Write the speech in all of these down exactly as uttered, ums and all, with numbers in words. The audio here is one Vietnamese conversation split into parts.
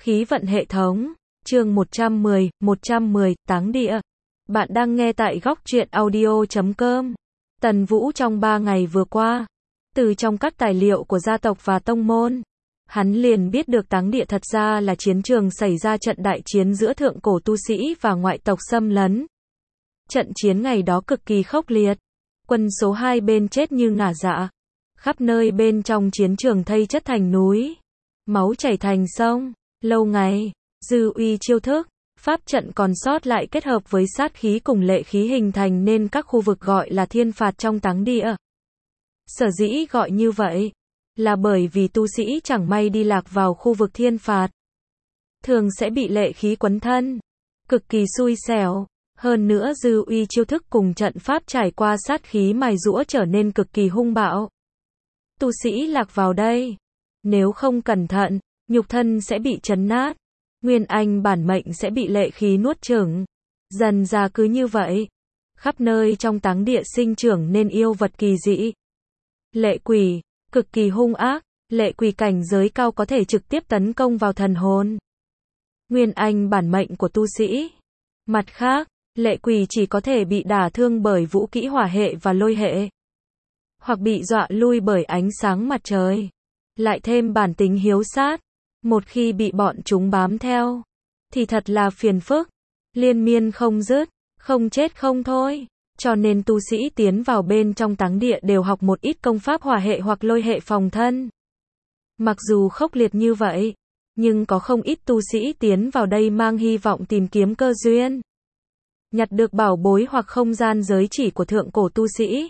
Khí vận hệ thống, chương một trăm mười, một trăm mười, táng địa. Bạn đang nghe tại góc truyện audio chấm com. Tần Vũ trong ba ngày vừa qua, từ trong các tài liệu của gia tộc và tông môn, hắn liền biết được táng địa thật ra là chiến trường xảy ra trận đại chiến giữa thượng cổ tu sĩ và ngoại tộc xâm lấn. Trận chiến ngày đó cực kỳ khốc liệt, quân số hai bên chết như ngả dạ, khắp nơi bên trong chiến trường thây chất thành núi, máu chảy thành sông. Lâu ngày, dư uy chiêu thức, pháp trận còn sót lại kết hợp với sát khí cùng lệ khí hình thành nên các khu vực gọi là thiên phạt trong táng địa. Sở dĩ gọi như vậy, là bởi vì tu sĩ chẳng may đi lạc vào khu vực thiên phạt, thường sẽ bị lệ khí quấn thân, cực kỳ xui xẻo. Hơn nữa dư uy chiêu thức cùng trận pháp trải qua sát khí mài giũa trở nên cực kỳ hung bạo. Tu sĩ lạc vào đây, nếu không cẩn thận, nhục thân sẽ bị chấn nát, nguyên anh bản mệnh sẽ bị lệ khí nuốt chửng. Dần ra cứ như vậy, khắp nơi trong táng địa sinh trưởng nên yêu vật kỳ dị. Lệ quỷ, cực kỳ hung ác, lệ quỷ cảnh giới cao có thể trực tiếp tấn công vào thần hồn, nguyên anh bản mệnh của tu sĩ. Mặt khác, lệ quỷ chỉ có thể bị đả thương bởi vũ kỹ hỏa hệ và lôi hệ, hoặc bị dọa lui bởi ánh sáng mặt trời. Lại thêm bản tính hiếu sát, một khi bị bọn chúng bám theo, thì thật là phiền phức, liên miên không dứt, không chết không thôi. Cho nên tu sĩ tiến vào bên trong táng địa đều học một ít công pháp hỏa hệ hoặc lôi hệ phòng thân. Mặc dù khốc liệt như vậy, nhưng có không ít tu sĩ tiến vào đây mang hy vọng tìm kiếm cơ duyên, nhặt được bảo bối hoặc không gian giới chỉ của thượng cổ tu sĩ.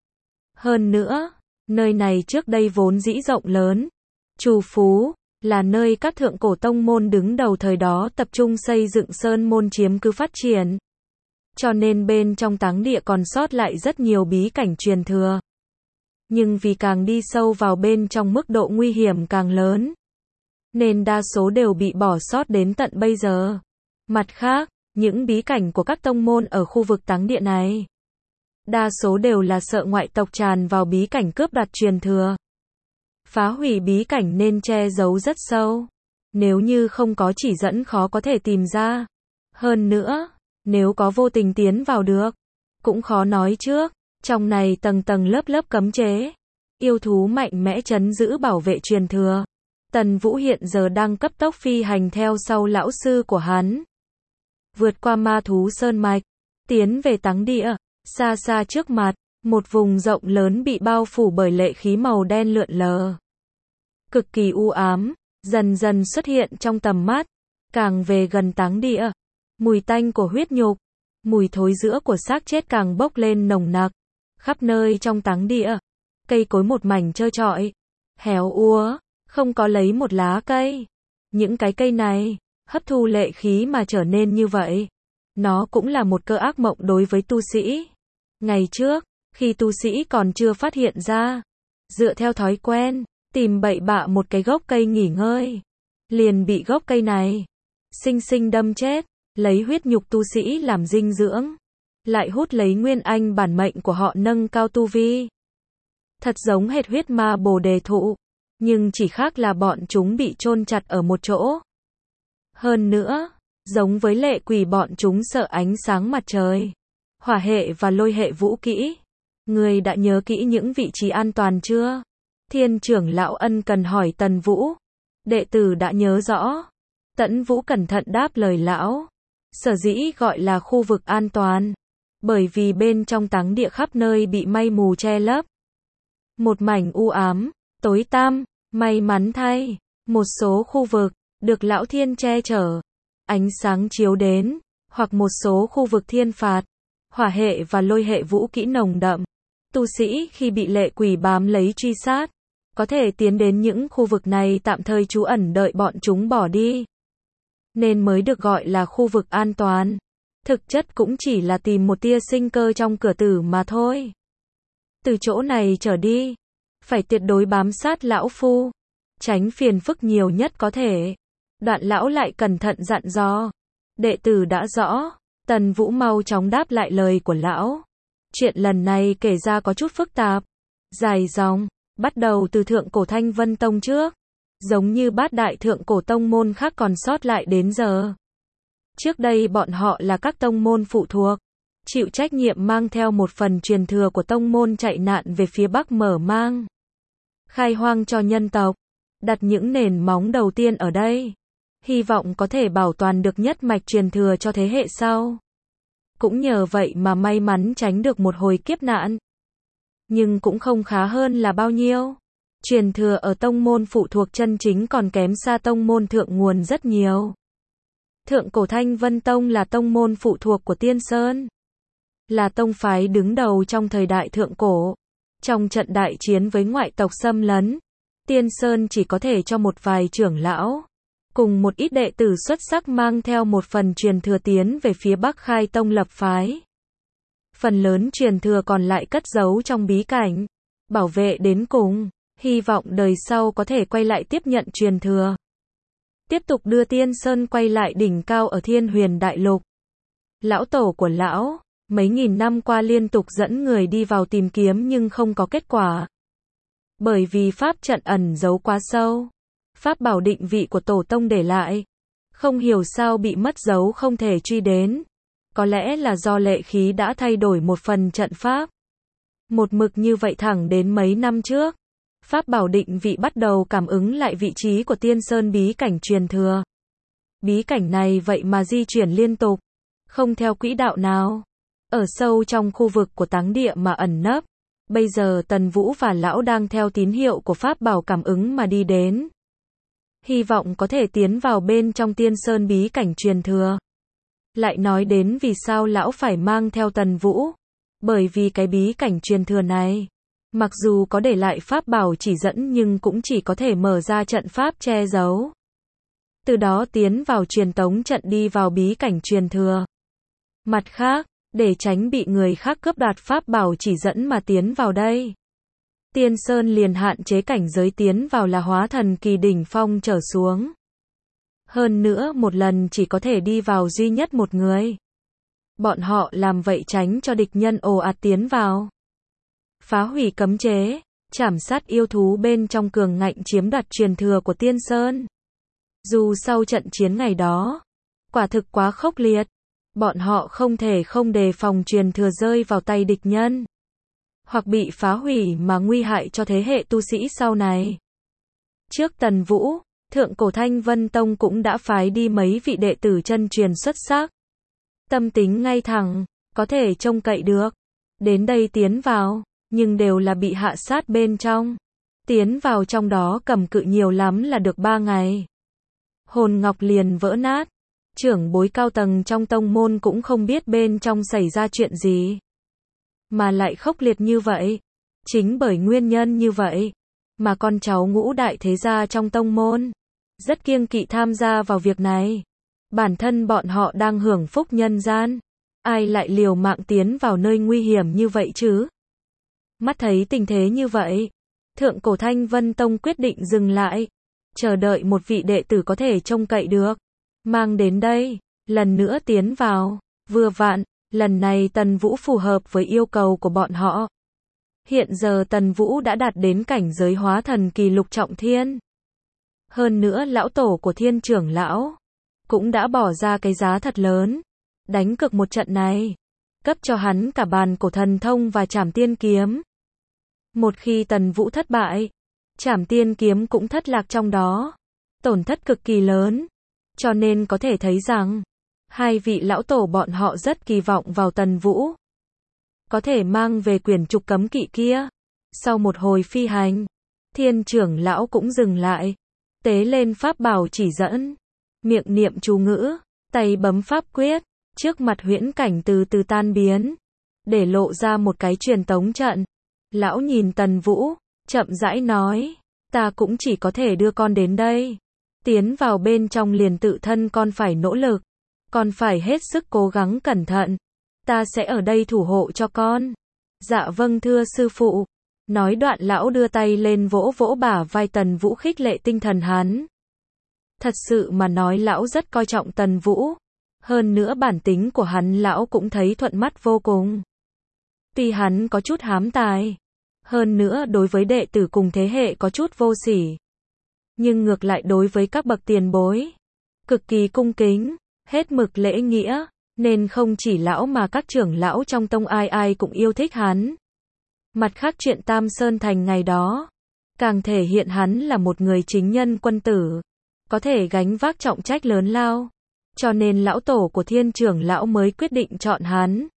Hơn nữa, nơi này trước đây vốn dĩ rộng lớn, trù phú, là nơi các thượng cổ tông môn đứng đầu thời đó tập trung xây dựng sơn môn chiếm cứ phát triển. Cho nên bên trong táng địa còn sót lại rất nhiều bí cảnh truyền thừa. Nhưng vì càng đi sâu vào bên trong mức độ nguy hiểm càng lớn, nên đa số đều bị bỏ sót đến tận bây giờ. Mặt khác, những bí cảnh của các tông môn ở khu vực táng địa này, đa số đều là sợ ngoại tộc tràn vào bí cảnh cướp đoạt truyền thừa, phá hủy bí cảnh nên che giấu rất sâu. Nếu như không có chỉ dẫn khó có thể tìm ra. Hơn nữa, nếu có vô tình tiến vào được, cũng khó nói trước. Trong này tầng tầng lớp lớp cấm chế, yêu thú mạnh mẽ trấn giữ bảo vệ truyền thừa. Tần Vũ hiện giờ đang cấp tốc phi hành theo sau lão sư của hắn, vượt qua ma thú sơn mạch, tiến về táng địa. Xa xa trước mặt, một vùng rộng lớn bị bao phủ bởi lệ khí màu đen lượn lờ, cực kỳ u ám, dần dần xuất hiện trong tầm mắt. Càng về gần táng địa, mùi tanh của huyết nhục, mùi thối rữa của xác chết càng bốc lên nồng nặc. Khắp nơi trong táng địa, cây cối một mảnh trơ trọi, héo úa, không có lấy một lá cây. Những cái cây này, hấp thu lệ khí mà trở nên như vậy. Nó cũng là một cơ ác mộng đối với tu sĩ. Ngày trước, khi tu sĩ còn chưa phát hiện ra, dựa theo thói quen, tìm bậy bạ một cái gốc cây nghỉ ngơi, liền bị gốc cây này sinh sinh đâm chết, lấy huyết nhục tu sĩ làm dinh dưỡng, lại hút lấy nguyên anh bản mệnh của họ nâng cao tu vi. Thật giống hệt huyết ma bồ đề thụ, nhưng chỉ khác là bọn chúng bị chôn chặt ở một chỗ. Hơn nữa, giống với lệ quỷ bọn chúng sợ ánh sáng mặt trời, hỏa hệ và lôi hệ vũ kỹ. Người đã nhớ kỹ những vị trí an toàn chưa? Thiên trưởng lão ân cần hỏi Tần Vũ. Đệ tử đã nhớ rõ. Tẫn Vũ cẩn thận đáp lời lão. Sở dĩ gọi là khu vực an toàn, bởi vì bên trong táng địa khắp nơi bị mây mù che lấp, một mảnh u ám, tối tăm. May mắn thay, một số khu vực được lão thiên che chở, ánh sáng chiếu đến, hoặc một số khu vực thiên phạt, hỏa hệ và lôi hệ vũ kỹ nồng đậm. Tu sĩ khi bị lệ quỷ bám lấy truy sát, có thể tiến đến những khu vực này tạm thời trú ẩn đợi bọn chúng bỏ đi, nên mới được gọi là khu vực an toàn. Thực chất cũng chỉ là tìm một tia sinh cơ trong cửa tử mà thôi. Từ chỗ này trở đi, phải tuyệt đối bám sát lão phu, tránh phiền phức nhiều nhất có thể. Đoạn lão lại cẩn thận dặn dò. Đệ tử đã rõ. Tần Vũ mau chóng đáp lại lời của lão. Chuyện lần này kể ra có chút phức tạp, dài dòng, bắt đầu từ thượng cổ Thanh Vân Tông trước. giống như bát đại thượng cổ tông môn khác còn sót lại đến giờ. Trước đây bọn họ là các tông môn phụ thuộc, chịu trách nhiệm mang theo một phần truyền thừa của tông môn chạy nạn về phía Bắc mở mang, khai hoang cho nhân tộc, đặt những nền móng đầu tiên ở đây, hy vọng có thể bảo toàn được nhất mạch truyền thừa cho thế hệ sau. Cũng nhờ vậy mà may mắn tránh được một hồi kiếp nạn. Nhưng cũng không khá hơn là bao nhiêu. Truyền thừa ở tông môn phụ thuộc chân chính còn kém xa tông môn thượng nguồn rất nhiều. Thượng cổ Thanh Vân Tông là tông môn phụ thuộc của Tiên Sơn, là tông phái đứng đầu trong thời đại thượng cổ. Trong trận đại chiến với ngoại tộc xâm lấn, Tiên Sơn chỉ có thể cho một vài trưởng lão, cùng một ít đệ tử xuất sắc mang theo một phần truyền thừa tiến về phía Bắc khai tông lập phái. Phần lớn truyền thừa còn lại cất giấu trong bí cảnh, bảo vệ đến cùng, hy vọng đời sau có thể quay lại tiếp nhận truyền thừa. Tiếp tục đưa Tiên Sơn quay lại đỉnh cao ở Thiên Huyền Đại Lục. Lão tổ của lão, mấy nghìn năm qua liên tục dẫn người đi vào tìm kiếm nhưng không có kết quả. Bởi vì pháp trận ẩn giấu quá sâu. Pháp bảo định vị của tổ tông để lại, không hiểu sao bị mất dấu không thể truy đến. Có lẽ là do lệ khí đã thay đổi một phần trận pháp. Một mực như vậy thẳng đến mấy năm trước. Pháp bảo định vị bắt đầu cảm ứng lại vị trí của Tiên Sơn bí cảnh truyền thừa. Bí cảnh này vậy mà di chuyển liên tục, không theo quỹ đạo nào. Ở sâu trong khu vực của táng địa mà ẩn nấp. Bây giờ Tần Vũ và lão đang theo tín hiệu của pháp bảo cảm ứng mà đi đến. Hy vọng có thể tiến vào bên trong Tiên Sơn bí cảnh truyền thừa. Lại nói đến vì sao lão phải mang theo Tần Vũ. Bởi vì cái bí cảnh truyền thừa này, mặc dù có để lại pháp bảo chỉ dẫn nhưng cũng chỉ có thể mở ra trận pháp che giấu. Từ đó tiến vào truyền tống trận đi vào bí cảnh truyền thừa. Mặt khác, để tránh bị người khác cướp đoạt pháp bảo chỉ dẫn mà tiến vào đây, Tiên Sơn liền hạn chế cảnh giới tiến vào là hóa thần kỳ đỉnh phong trở xuống. Hơn nữa một lần chỉ có thể đi vào duy nhất một người. Bọn họ làm vậy tránh cho địch nhân ồ ạt tiến vào. Phá hủy cấm chế, trảm sát yêu thú bên trong cường ngạnh chiếm đoạt truyền thừa của Tiên Sơn. Dù sau trận chiến ngày đó, quả thực quá khốc liệt, bọn họ không thể không đề phòng truyền thừa rơi vào tay địch nhân, hoặc bị phá hủy mà nguy hại cho thế hệ tu sĩ sau này. Trước Tần Vũ, Thượng cổ Thanh Vân Tông cũng đã phái đi mấy vị đệ tử chân truyền xuất sắc. Tâm tính ngay thẳng, có thể trông cậy được. Đến đây tiến vào, nhưng đều là bị hạ sát bên trong. Tiến vào trong đó cầm cự nhiều lắm là được ba ngày. Hồn ngọc liền vỡ nát. Trưởng bối cao tầng trong tông môn cũng không biết bên trong xảy ra chuyện gì. Mà lại khốc liệt như vậy. Chính bởi nguyên nhân như vậy, mà con cháu ngũ đại thế gia trong tông môn rất kiêng kỵ tham gia vào việc này. Bản thân bọn họ đang hưởng phúc nhân gian, ai lại liều mạng tiến vào nơi nguy hiểm như vậy chứ? Mắt thấy tình thế như vậy, Thượng cổ Thanh Vân Tông quyết định dừng lại, chờ đợi một vị đệ tử có thể trông cậy được, mang đến đây, lần nữa tiến vào. Vừa vặn, lần này Tần Vũ phù hợp với yêu cầu của bọn họ. Hiện giờ Tần Vũ đã đạt đến cảnh giới hóa thần kỳ lục trọng thiên. Hơn nữa lão tổ của Thiên trưởng lão cũng đã bỏ ra cái giá thật lớn, đánh cược một trận này, cấp cho hắn cả bàn cổ thần thông và Trảm Tiên kiếm. Một khi Tần Vũ thất bại, Trảm Tiên kiếm cũng thất lạc trong đó, tổn thất cực kỳ lớn. Cho nên có thể thấy rằng, hai vị lão tổ bọn họ rất kỳ vọng vào Tần Vũ. Có thể mang về quyển trục cấm kỵ kia. Sau một hồi phi hành, Thiên trưởng lão cũng dừng lại, tế lên pháp bảo chỉ dẫn, miệng niệm chú ngữ, tay bấm pháp quyết, trước mặt huyễn cảnh từ từ tan biến, để lộ ra một cái truyền tống trận. Lão nhìn Tần Vũ, chậm rãi nói, ta cũng chỉ có thể đưa con đến đây. Tiến vào bên trong liền tự thân con phải nỗ lực, con phải hết sức cố gắng cẩn thận. Ta sẽ ở đây thủ hộ cho con. Dạ vâng thưa sư phụ. Nói đoạn lão đưa tay lên vỗ vỗ bả vai Tần Vũ khích lệ tinh thần hắn. Thật sự mà nói lão rất coi trọng Tần Vũ. Hơn nữa bản tính của hắn lão cũng thấy thuận mắt vô cùng. Tuy hắn có chút hám tài, hơn nữa đối với đệ tử cùng thế hệ có chút vô sỉ, nhưng ngược lại đối với các bậc tiền bối, cực kỳ cung kính, hết mực lễ nghĩa, nên không chỉ lão mà các trưởng lão trong tông ai ai cũng yêu thích hắn. Mặt khác chuyện Tam Sơn Thành ngày đó, càng thể hiện hắn là một người chính nhân quân tử, có thể gánh vác trọng trách lớn lao, cho nên lão tổ của Thiên trưởng lão mới quyết định chọn hắn,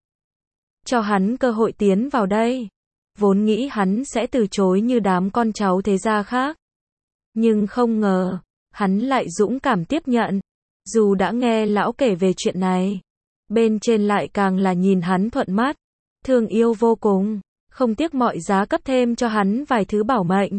cho hắn cơ hội tiến vào đây. Vốn nghĩ hắn sẽ từ chối như đám con cháu thế gia khác, nhưng không ngờ, hắn lại dũng cảm tiếp nhận. Dù đã nghe lão kể về chuyện này, bên trên lại càng là nhìn hắn thuận mắt, thương yêu vô cùng, không tiếc mọi giá cấp thêm cho hắn vài thứ bảo mệnh.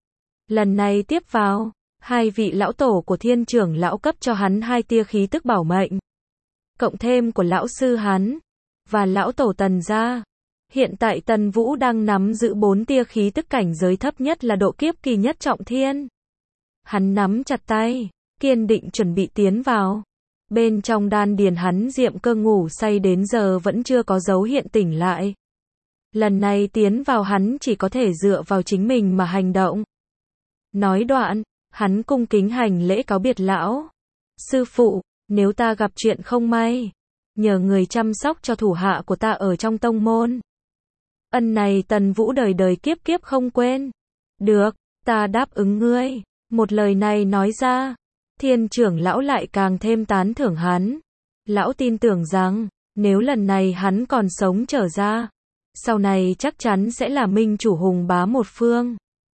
Lần này tiếp vào, hai vị lão tổ của Thiên trưởng lão cấp cho hắn hai tia khí tức bảo mệnh, cộng thêm của lão sư hắn và lão tổ Tần gia. Hiện tại Tần Vũ đang nắm giữ bốn tia khí tức cảnh giới thấp nhất là độ kiếp kỳ nhất trọng thiên. Hắn nắm chặt tay, kiên định chuẩn bị tiến vào. Bên trong đan điền hắn diệm cơ ngủ say đến giờ vẫn chưa có dấu hiện tỉnh lại. Lần này tiến vào hắn chỉ có thể dựa vào chính mình mà hành động. Nói đoạn, hắn cung kính hành lễ cáo biệt lão. Sư phụ, nếu ta gặp chuyện không may, nhờ người chăm sóc cho thủ hạ của ta ở trong tông môn. Ân này Tần Vũ đời đời kiếp kiếp không quên. Được, ta đáp ứng ngươi. Một lời này nói ra, Thiên trưởng lão lại càng thêm tán thưởng hắn. Lão tin tưởng rằng, nếu lần này hắn còn sống trở ra, sau này chắc chắn sẽ là minh chủ hùng bá một phương.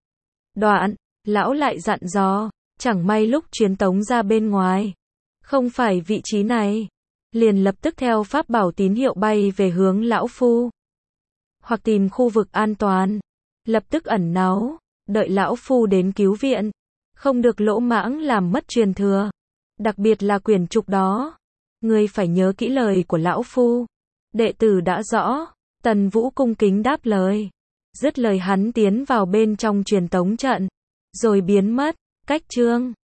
Đoạn, lão lại dặn dò, chẳng may lúc truyền tống ra bên ngoài, không phải vị trí này, liền lập tức theo pháp bảo tín hiệu bay về hướng lão phu. Hoặc tìm khu vực an toàn, lập tức ẩn náu, đợi lão phu đến cứu viện, không được lỗ mãng làm mất truyền thừa. Đặc biệt là quyển trục đó, ngươi phải nhớ kỹ lời của lão phu. Đệ tử đã rõ. Tần Vũ cung kính đáp lời. Dứt lời hắn tiến vào bên trong truyền tống trận, rồi biến mất. Cách chương